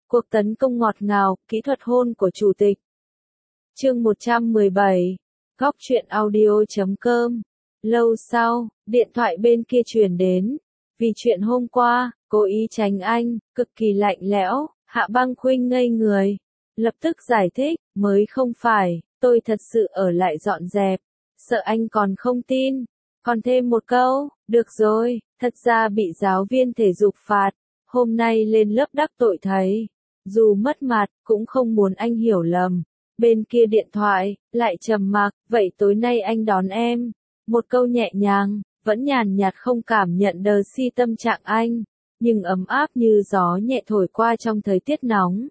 Cuộc tấn công ngọt ngào, kỹ thuật hôn của chủ tịch. Chương 117. Góc truyện audio.com. Lâu sau, điện thoại bên kia truyền đến. Vì chuyện hôm qua, cố ý tránh anh, cực kỳ lạnh lẽo, Hạ Băng Khuynh ngây người. Lập tức giải thích, mới không phải, tôi thật sự ở lại dọn dẹp. Sợ anh còn không tin. Còn thêm một câu, được rồi, thật ra bị giáo viên thể dục phạt. Hôm nay lên lớp đắc tội thầy. Dù mất mặt, cũng không muốn anh hiểu lầm. Bên kia điện thoại, lại trầm mặc, vậy tối nay anh đón em. Một câu nhẹ nhàng, vẫn nhàn nhạt không cảm nhận đờ si tâm trạng anh, nhưng ấm áp như gió nhẹ thổi qua trong thời tiết nóng.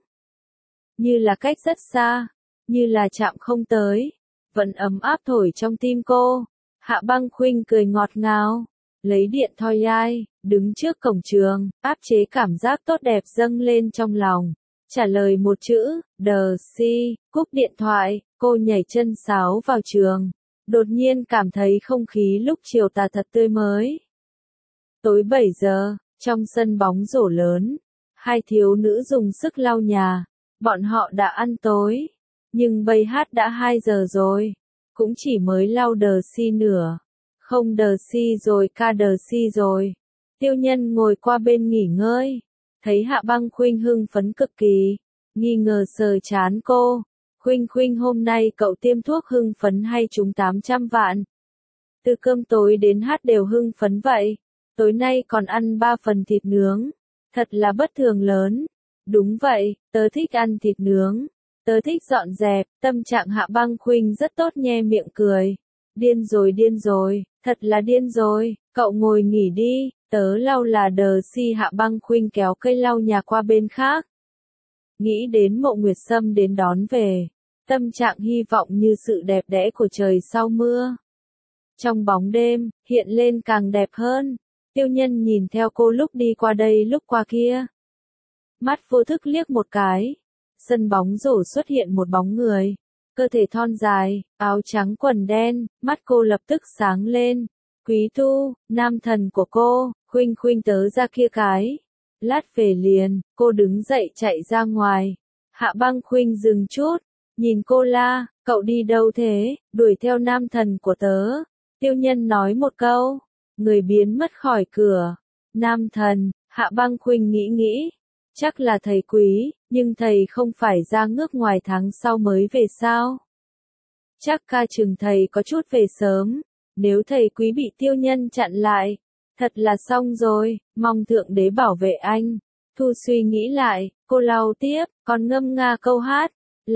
Như là cách rất xa, như là chạm không tới, vẫn ấm áp thổi trong tim cô. Hạ Băng Khuynh cười ngọt ngào, lấy điện thoại ai, đứng trước cổng trường, áp chế cảm giác tốt đẹp dâng lên trong lòng. Trả lời một chữ, đờ si, cúp điện thoại, cô nhảy chân sáo vào trường. Đột nhiên cảm thấy không khí lúc chiều tà thật tươi mới. Tối 7 giờ, trong sân bóng rổ lớn, hai thiếu nữ dùng sức lau nhà. Bọn họ đã ăn tối, nhưng bây hát đã 2 giờ rồi, cũng chỉ mới lau đờ si nửa. Không đờ si rồi ca đờ si rồi. Tiêu Nhân ngồi qua bên nghỉ ngơi, thấy Hạ Băng Khuynh hưng phấn cực kỳ, nghi ngờ sờ chán cô. Khuynh hôm nay cậu tiêm thuốc hưng phấn hay trúng 800 vạn? Từ cơm tối đến hát đều hưng phấn vậy. Tối nay còn ăn 3 phần thịt nướng. Thật là bất thường lớn. Đúng vậy, tớ thích ăn thịt nướng. Tớ thích dọn dẹp. Tâm trạng Hạ Băng Khuynh rất tốt, nhe miệng cười. Điên rồi, thật là điên rồi. Cậu ngồi nghỉ đi, tớ lau là đờ si. Hạ Băng Khuynh kéo cây lau nhà qua bên khác. Nghĩ đến Mộ Nguyệt Sâm đến đón về, tâm trạng hy vọng như sự đẹp đẽ của trời sau mưa. Trong bóng đêm, hiện lên càng đẹp hơn. Tiêu Nhân nhìn theo cô lúc đi qua đây lúc qua kia. Mắt vô thức liếc một cái. Sân bóng rổ xuất hiện một bóng người. Cơ thể thon dài, áo trắng quần đen, mắt cô lập tức sáng lên. Quý Tu, nam thần của cô, Khuynh tớ ra kia cái. Lát về liền, cô đứng dậy chạy ra ngoài. Hạ Băng Khuynh dừng chút, nhìn cô la, cậu đi đâu thế, đuổi theo nam thần của tớ. Tiêu Nhân nói một câu, người biến mất khỏi cửa. Nam thần, Hạ Băng Khuynh nghĩ, chắc là thầy Quý, nhưng thầy không phải ra nước ngoài tháng sau mới về sao? Chắc ca chừng thầy có chút về sớm, nếu thầy Quý bị Tiêu Nhân chặn lại. Thật là xong rồi, mong Thượng Đế bảo vệ anh. Thu suy nghĩ lại, cô lau tiếp, còn ngâm nga câu hát.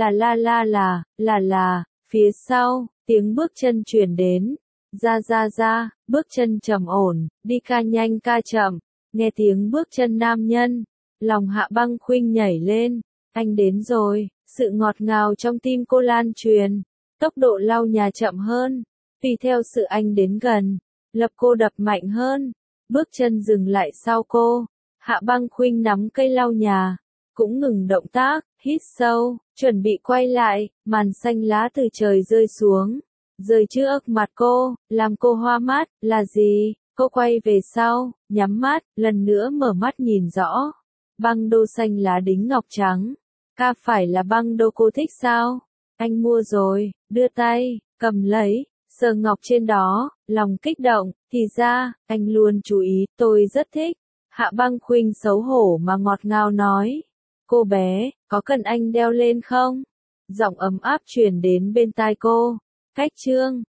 Là, phía sau, tiếng bước chân truyền đến. Ra, bước chân trầm ổn, đi ca nhanh ca chậm. Nghe tiếng bước chân nam nhân, lòng Hạ Băng Khuynh nhảy lên. Anh đến rồi, sự ngọt ngào trong tim cô lan truyền. Tốc độ lau nhà chậm hơn, tùy theo sự anh đến gần. Lập cô đập mạnh hơn, bước chân dừng lại sau cô. Hạ Băng Khuynh nắm cây lau nhà, cũng ngừng động tác, hít sâu, chuẩn bị quay lại, màn xanh lá từ trời rơi xuống, rơi trước mặt cô, làm cô hoa mắt. Là gì? Cô quay về sau, nhắm mắt, lần nữa mở mắt nhìn rõ. Băng đô xanh lá đính ngọc trắng. Ca phải là băng đô cô thích sao? Anh mua rồi, đưa tay, cầm lấy. Sờ ngọc trên đó, lòng kích động, thì ra, anh luôn chú ý, tôi rất thích. Hạ Băng Khuynh xấu hổ mà ngọt ngào nói. Cô bé, có cần anh đeo lên không? Giọng ấm áp truyền đến bên tai cô. Cách chương